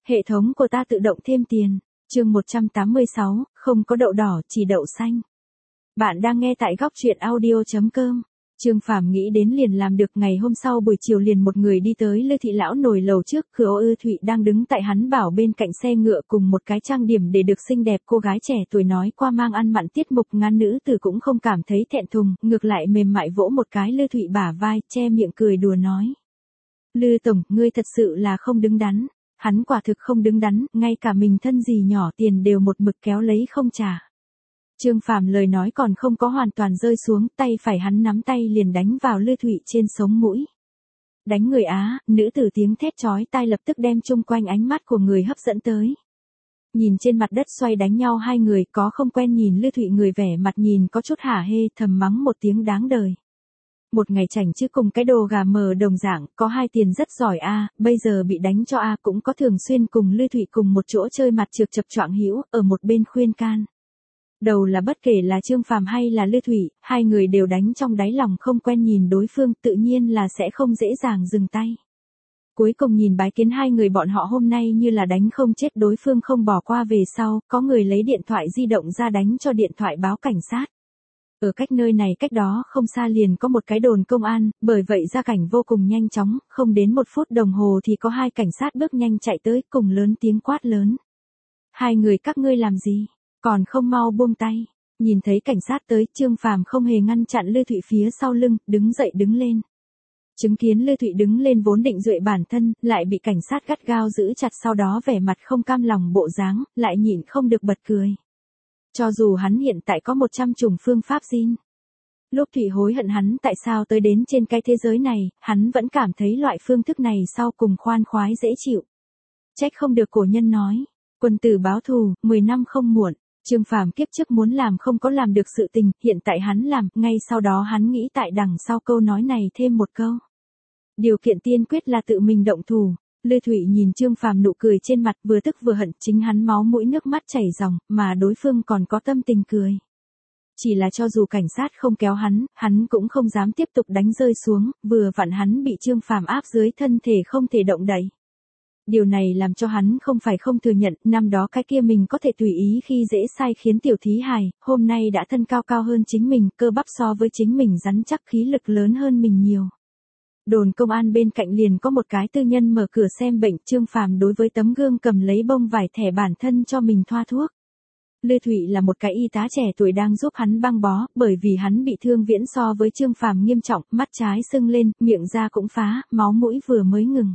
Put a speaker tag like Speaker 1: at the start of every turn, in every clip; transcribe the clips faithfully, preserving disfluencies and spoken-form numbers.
Speaker 1: Hệ thống của ta tự động thêm tiền. Chương một trăm tám mươi sáu, không có đậu đỏ, chỉ đậu xanh. Bạn đang nghe tại góc truyện audio chấm com. Trương Phàm nghĩ đến liền làm được. Ngày hôm sau buổi chiều liền một người đi tới Lư thị lão nồi lầu trước, Khứa Ư Thụy đang đứng tại hắn bảo bên cạnh xe ngựa cùng một cái trang điểm để được xinh đẹp cô gái trẻ tuổi nói qua mang ăn mặn tiết mục ngắn, nữ tử cũng không cảm thấy thẹn thùng, ngược lại mềm mại vỗ một cái Lư Thụy bả vai, che miệng cười đùa nói: Lư tổng, ngươi thật sự là không đứng đắn. Hắn quả thực không đứng đắn, ngay cả mình thân gì nhỏ tiền đều một mực kéo lấy không trả. Trương Phàm lời nói còn không có hoàn toàn rơi xuống, tay phải hắn nắm tay liền đánh vào Lư Thụy trên sống mũi. Đánh người á, nữ tử tiếng thét chói tai lập tức đem chung quanh ánh mắt của người hấp dẫn tới. Nhìn trên mặt đất xoay đánh nhau hai người, có không quen nhìn Lư Thụy người vẻ mặt nhìn có chút hả hê, thầm mắng một tiếng đáng đời. Một ngày chảnh chứ cùng cái đồ gà mờ đồng dạng, có hai tiền rất giỏi a, bây giờ bị đánh cho a, cũng có thường xuyên cùng Lư Thụy cùng một chỗ chơi mặt trược chập choạng hữu, ở một bên khuyên can. Đầu là bất kể là Trương Phàm hay là Lư Thụy, hai người đều đánh trong đáy lòng không quen nhìn đối phương, tự nhiên là sẽ không dễ dàng dừng tay. Cuối cùng nhìn bái kiến hai người bọn họ hôm nay như là đánh không chết đối phương không bỏ qua về sau, có người lấy điện thoại di động ra đánh cho điện thoại báo cảnh sát. Ở cách nơi này cách đó không xa liền có một cái đồn công an, bởi vậy ra cảnh vô cùng nhanh chóng, không đến một phút đồng hồ thì có hai cảnh sát bước nhanh chạy tới cùng lớn tiếng quát lớn. Hai người các ngươi làm gì? Còn không mau buông tay. Nhìn thấy cảnh sát tới, Trương Phàm không hề ngăn chặn Lư Thụy phía sau lưng, đứng dậy đứng lên. Chứng kiến Lư Thụy đứng lên vốn định duệ bản thân, lại bị cảnh sát gắt gao giữ chặt, sau đó vẻ mặt không cam lòng bộ dáng, lại nhịn không được bật cười. Cho dù hắn hiện tại có một trăm chủng phương pháp zin. Lúc Thụy hối hận hắn tại sao tới đến trên cái thế giới này, hắn vẫn cảm thấy loại phương thức này sau cùng khoan khoái dễ chịu. Trách không được cổ nhân nói, quân tử báo thù, mười năm không muộn. Trương Phàm kiếp trước muốn làm không có làm được sự tình, hiện tại hắn làm, ngay sau đó hắn nghĩ tại đằng sau câu nói này thêm một câu. Điều kiện tiên quyết là tự mình động thủ. Lư Thụy nhìn Trương Phàm nụ cười trên mặt, vừa tức vừa hận, chính hắn máu mũi nước mắt chảy ròng, mà đối phương còn có tâm tình cười. Chỉ là cho dù cảnh sát không kéo hắn, hắn cũng không dám tiếp tục đánh rơi xuống, vừa vặn hắn bị Trương Phàm áp dưới thân thể không thể động đậy. Điều này làm cho hắn không phải không thừa nhận, năm đó cái kia mình có thể tùy ý khi dễ sai khiến tiểu thí hài, hôm nay đã thân cao cao hơn chính mình, cơ bắp so với chính mình rắn chắc, khí lực lớn hơn mình nhiều. Đồn công an bên cạnh liền có một cái tư nhân mở cửa xem bệnh, Trương Phàm đối với tấm gương cầm lấy bông vải thẻ bản thân cho mình thoa thuốc. Lư Thụy là một cái y tá trẻ tuổi đang giúp hắn băng bó, bởi vì hắn bị thương viễn so với Trương Phàm nghiêm trọng, mắt trái sưng lên, miệng da cũng phá, máu mũi vừa mới ngừng.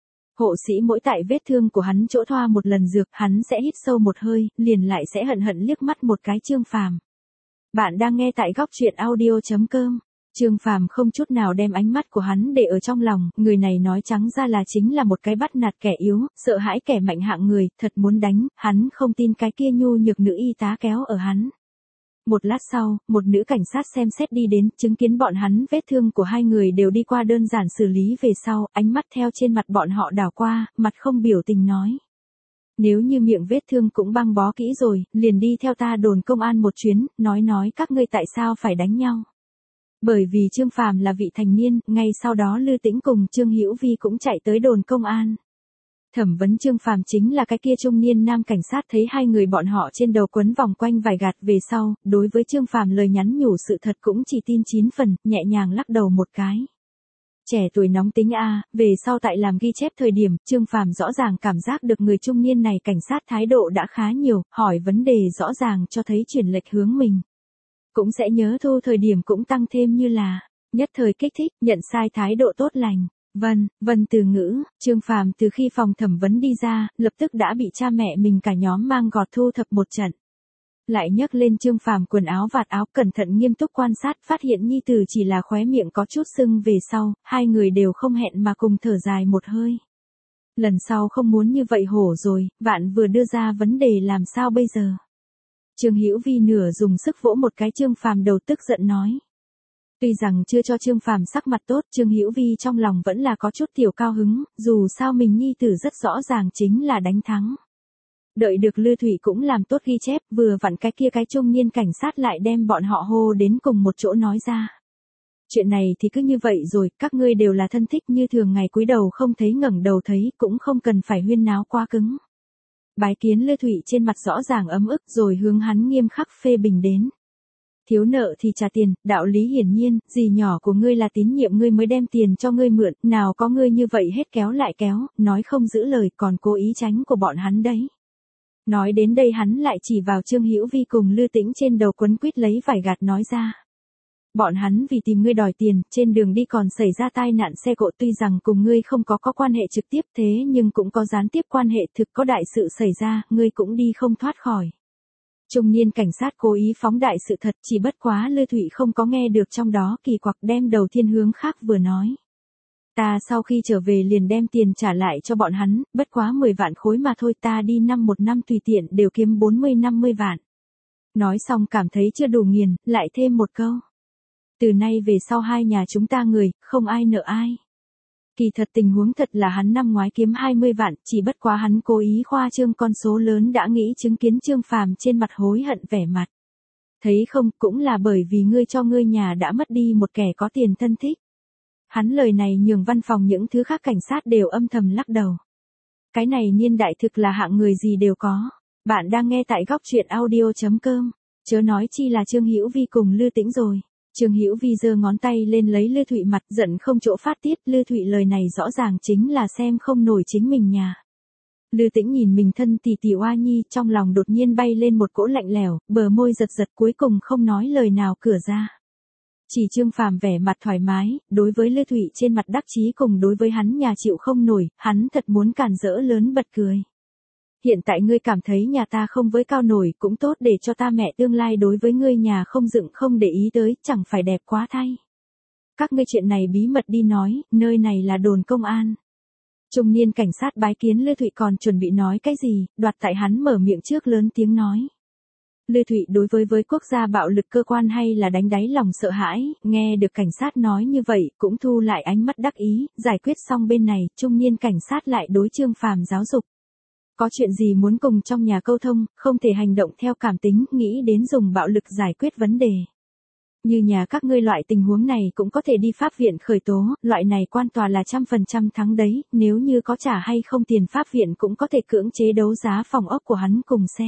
Speaker 1: Hộ sĩ mỗi tại vết thương của hắn chỗ thoa một lần dược, hắn sẽ hít sâu một hơi, liền lại sẽ hận hận liếc mắt một cái Trương Phàm. Bạn đang nghe tại góc truyện audio chấm com. Trương Phàm không chút nào đem ánh mắt của hắn để ở trong lòng, người này nói trắng ra là chính là một cái bắt nạt kẻ yếu, sợ hãi kẻ mạnh hạng người, thật muốn đánh, hắn không tin cái kia nhu nhược nữ y tá kéo ở hắn. Một lát sau, một nữ cảnh sát xem xét đi đến, chứng kiến bọn hắn vết thương của hai người đều đi qua đơn giản xử lý về sau, ánh mắt theo trên mặt bọn họ đảo qua, mặt không biểu tình nói. Nếu như miệng vết thương cũng băng bó kỹ rồi, liền đi theo ta đồn công an một chuyến, nói nói các ngươi tại sao phải đánh nhau. Bởi vì Trương Phàm là vị thành niên, ngay sau đó Lư Tĩnh cùng Trương Hữu Vi cũng chạy tới đồn công an. Thẩm vấn Trương Phàm chính là cái kia trung niên nam cảnh sát, thấy hai người bọn họ trên đầu quấn vòng quanh vải gạt về sau, đối với Trương Phàm lời nhắn nhủ sự thật cũng chỉ tin chín phần, nhẹ nhàng lắc đầu một cái. Trẻ tuổi nóng tính a, về sau tại làm ghi chép thời điểm, Trương Phàm rõ ràng cảm giác được người trung niên này cảnh sát thái độ đã khá nhiều, hỏi vấn đề rõ ràng cho thấy chuyển lệch hướng mình. Cũng sẽ nhớ thu thời điểm cũng tăng thêm như là, nhất thời kích thích, nhận sai thái độ tốt lành. Vân, vân từ ngữ, Trương Phàm từ khi phòng thẩm vấn đi ra, lập tức đã bị cha mẹ mình cả nhóm mang gọt thu thập một trận. Lại nhấc lên Trương Phàm quần áo vạt áo, cẩn thận nghiêm túc quan sát, phát hiện nhi tử chỉ là khóe miệng có chút sưng về sau, hai người đều không hẹn mà cùng thở dài một hơi. Lần sau không muốn như vậy hổ rồi, bạn vừa đưa ra vấn đề làm sao bây giờ? Trương Hữu Vi nửa dùng sức vỗ một cái Trương Phàm đầu, tức giận nói. Tuy rằng chưa cho Trương Phàm sắc mặt tốt, Trương Hữu Vi trong lòng vẫn là có chút tiểu cao hứng, dù sao mình nhi tử rất rõ ràng chính là đánh thắng. Đợi được Lư Thụy cũng làm tốt ghi chép, vừa vặn cái kia cái trung niên cảnh sát lại đem bọn họ hô đến cùng một chỗ nói ra. Chuyện này thì cứ như vậy rồi, các ngươi đều là thân thích như thường ngày cúi đầu không thấy ngẩng đầu thấy, cũng không cần phải huyên náo quá cứng. Bái Kiến Lư Thụy trên mặt rõ ràng ấm ức rồi hướng hắn nghiêm khắc phê bình đến. Thiếu nợ thì trả tiền, đạo lý hiển nhiên, dì nhỏ của ngươi là tín nhiệm ngươi mới đem tiền cho ngươi mượn, nào có ngươi như vậy hết kéo lại kéo, nói không giữ lời còn cố ý tránh của bọn hắn đấy. Nói đến đây hắn lại chỉ vào Trương Hữu Vi cùng Lư Tĩnh trên đầu quấn quýt lấy vải gạt nói ra. Bọn hắn vì tìm ngươi đòi tiền, trên đường đi còn xảy ra tai nạn xe cộ, tuy rằng cùng ngươi không có có quan hệ trực tiếp thế nhưng cũng có gián tiếp quan hệ, thực có đại sự xảy ra, ngươi cũng đi không thoát khỏi. Trung niên cảnh sát cố ý phóng đại sự thật, chỉ bất quá Lư Thụy không có nghe được trong đó, kỳ quặc đem đầu thiên hướng khác vừa nói. Ta sau khi trở về liền đem tiền trả lại cho bọn hắn, bất quá mười vạn khối mà thôi, ta đi năm một năm tùy tiện đều kiếm bốn mươi năm mươi vạn. Nói xong cảm thấy chưa đủ nghiền, lại thêm một câu. Từ nay về sau hai nhà chúng ta người, không ai nợ ai. Kỳ thật tình huống thật là hắn năm ngoái kiếm hai mươi vạn, chỉ bất quá hắn cố ý khoa trương con số lớn đã nghĩ chứng kiến Trương Phàm trên mặt hối hận vẻ mặt. Thấy không, cũng là bởi vì ngươi cho ngươi nhà đã mất đi một kẻ có tiền thân thích. Hắn lời này nhường văn phòng những thứ khác cảnh sát đều âm thầm lắc đầu. Cái này niên đại thực là hạng người gì đều có. Bạn đang nghe tại góc truyện audio chấm com, chớ nói chi là Trương Hữu Vi cùng Lư Tĩnh rồi. Trương Hữu Vi giơ ngón tay lên lấy Lư Thụy mặt, giận không chỗ phát tiết, Lư Thụy lời này rõ ràng chính là xem không nổi chính mình nhà. Lư Tĩnh nhìn mình thân tỷ tỷ oa nhi, trong lòng đột nhiên bay lên một cỗ lạnh lẽo, bờ môi giật giật cuối cùng không nói lời nào cửa ra. Chỉ Trương Phàm vẻ mặt thoải mái, đối với Lư Thụy trên mặt đắc chí cùng đối với hắn nhà chịu không nổi, hắn thật muốn cản rỡ lớn bật cười. Hiện tại ngươi cảm thấy nhà ta không với cao nổi, cũng tốt để cho ta mẹ tương lai đối với ngươi nhà không dựng không để ý tới, chẳng phải đẹp quá thay. Các ngươi chuyện này bí mật đi nói, nơi này là đồn công an. Trung niên cảnh sát bái kiến Lư Thụy còn chuẩn bị nói cái gì, đoạt tại hắn mở miệng trước lớn tiếng nói. Lư Thụy đối với với quốc gia bạo lực cơ quan hay là đánh đáy lòng sợ hãi, nghe được cảnh sát nói như vậy, cũng thu lại ánh mắt đắc ý, giải quyết xong bên này, trung niên cảnh sát lại đối Trương Phàm giáo dục. Có chuyện gì muốn cùng trong nhà câu thông, không thể hành động theo cảm tính, nghĩ đến dùng bạo lực giải quyết vấn đề. Như nhà các ngươi loại tình huống này cũng có thể đi pháp viện khởi tố, loại này quan tòa là trăm phần trăm thắng đấy, nếu như có trả hay không tiền pháp viện cũng có thể cưỡng chế đấu giá phòng ốc của hắn cùng xe.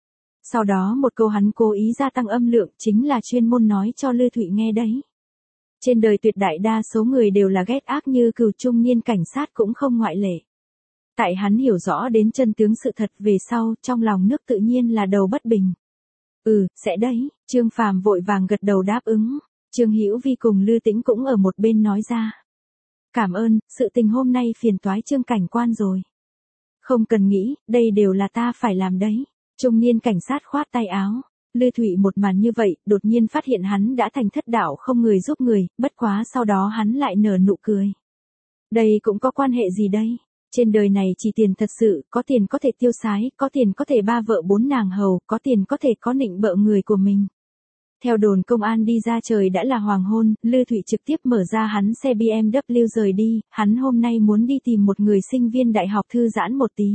Speaker 1: Sau đó một câu hắn cố ý gia tăng âm lượng chính là chuyên môn nói cho Lư Thụy nghe đấy. Trên đời tuyệt đại đa số người đều là ghét ác như cừu, trung niên cảnh sát cũng không ngoại lệ. Tại hắn hiểu rõ đến chân tướng sự thật về sau, trong lòng nước tự nhiên là đầu bất bình. Ừ, sẽ đấy, Trương Phàm vội vàng gật đầu đáp ứng. Trương Hữu Vi cùng Lư Tĩnh cũng ở một bên nói ra. Cảm ơn, sự tình hôm nay phiền toái Trương cảnh quan rồi. Không cần nghĩ, đây đều là ta phải làm đấy. Trung niên cảnh sát khoát tay áo. Lư Thụy một màn như vậy, đột nhiên phát hiện hắn đã thành thất đạo không người giúp người, bất quá sau đó hắn lại nở nụ cười. Đây cũng có quan hệ gì đây? Trên đời này chỉ tiền thật sự, có tiền có thể tiêu xái, có tiền có thể ba vợ bốn nàng hầu, có tiền có thể có nịnh bợ người của mình. Theo đồn công an đi ra trời đã là hoàng hôn, Lư Thụy trực tiếp mở ra hắn xe bê em vê rời đi, hắn hôm nay muốn đi tìm một người sinh viên đại học thư giãn một tí.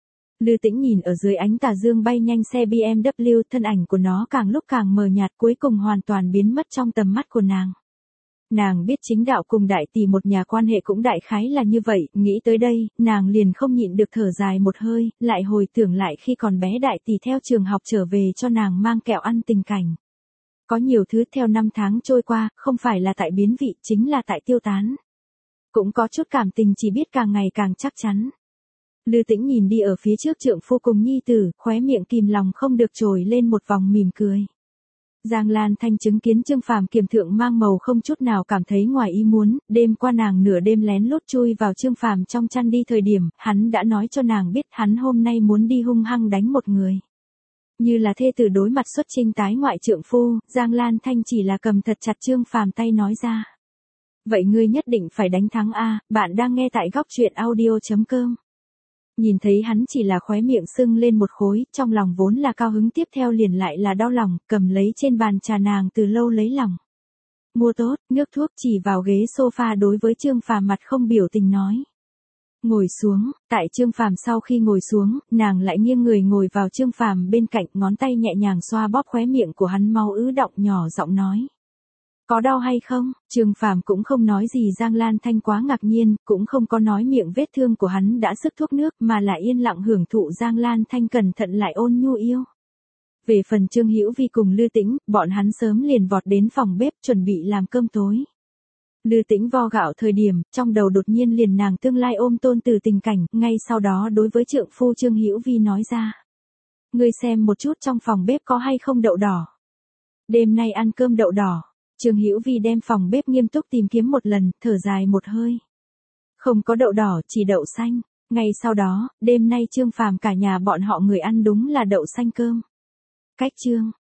Speaker 1: Lư Tĩnh nhìn ở dưới ánh tà dương bay nhanh xe bê em vê, thân ảnh của nó càng lúc càng mờ nhạt, cuối cùng hoàn toàn biến mất trong tầm mắt của nàng. Nàng biết chính đạo cùng đại tỷ một nhà quan hệ cũng đại khái là như vậy, nghĩ tới đây, nàng liền không nhịn được thở dài một hơi, lại hồi tưởng lại khi còn bé đại tỷ theo trường học trở về cho nàng mang kẹo ăn tình cảnh. Có nhiều thứ theo năm tháng trôi qua, không phải là tại biến vị, chính là tại tiêu tán. Cũng có chút cảm tình chỉ biết càng ngày càng chắc chắn. Lư Tĩnh nhìn đi ở phía trước trượng phu cùng nhi tử, khóe miệng kìm lòng không được trồi lên một vòng mỉm cười. Giang Lan Thanh chứng kiến Trương Phàm kiềm thượng mang màu không chút nào cảm thấy ngoài ý muốn, đêm qua nàng nửa đêm lén lút chui vào Trương Phàm trong chăn đi thời điểm, hắn đã nói cho nàng biết hắn hôm nay muốn đi hung hăng đánh một người. Như là thê tử đối mặt xuất trinh tái ngoại trượng phu, Giang Lan Thanh chỉ là cầm thật chặt Trương Phàm tay nói ra. Vậy ngươi nhất định phải đánh thắng a, bạn đang nghe tại góc truyện audio chấm com. Nhìn thấy hắn chỉ là khóe miệng sưng lên một khối, trong lòng vốn là cao hứng tiếp theo liền lại là đau lòng, cầm lấy trên bàn trà nàng từ lâu lấy lòng. Mua tốt, nước thuốc chỉ vào ghế sofa đối với Trương Phàm mặt không biểu tình nói. Ngồi xuống, tại Trương Phàm sau khi ngồi xuống, nàng lại nghiêng người ngồi vào Trương Phàm bên cạnh, ngón tay nhẹ nhàng xoa bóp khóe miệng của hắn mau ứ động nhỏ giọng nói. Có đau hay không? Trương Phàm cũng không nói gì. Giang Lan Thanh quá ngạc nhiên, cũng không có nói miệng vết thương của hắn đã sức thuốc nước, mà là yên lặng hưởng thụ Giang Lan Thanh cẩn thận lại ôn nhu yêu. Về phần Trương Hữu Vi cùng Lư Tĩnh, bọn hắn sớm liền vọt đến phòng bếp chuẩn bị làm cơm tối. Lư Tĩnh vo gạo thời điểm, trong đầu đột nhiên liền nàng tương lai ôm tôn từ tình cảnh, ngay sau đó đối với trượng phu Trương Hữu Vi nói ra. Ngươi xem một chút trong phòng bếp có hay không đậu đỏ. Đêm nay ăn cơm đậu đỏ. Trương Hữu Vi đem phòng bếp nghiêm túc tìm kiếm một lần, thở dài một hơi. Không có đậu đỏ, chỉ đậu xanh. Ngay sau đó, đêm nay Trương Phàm cả nhà bọn họ người ăn đúng là đậu xanh cơm. Cách chương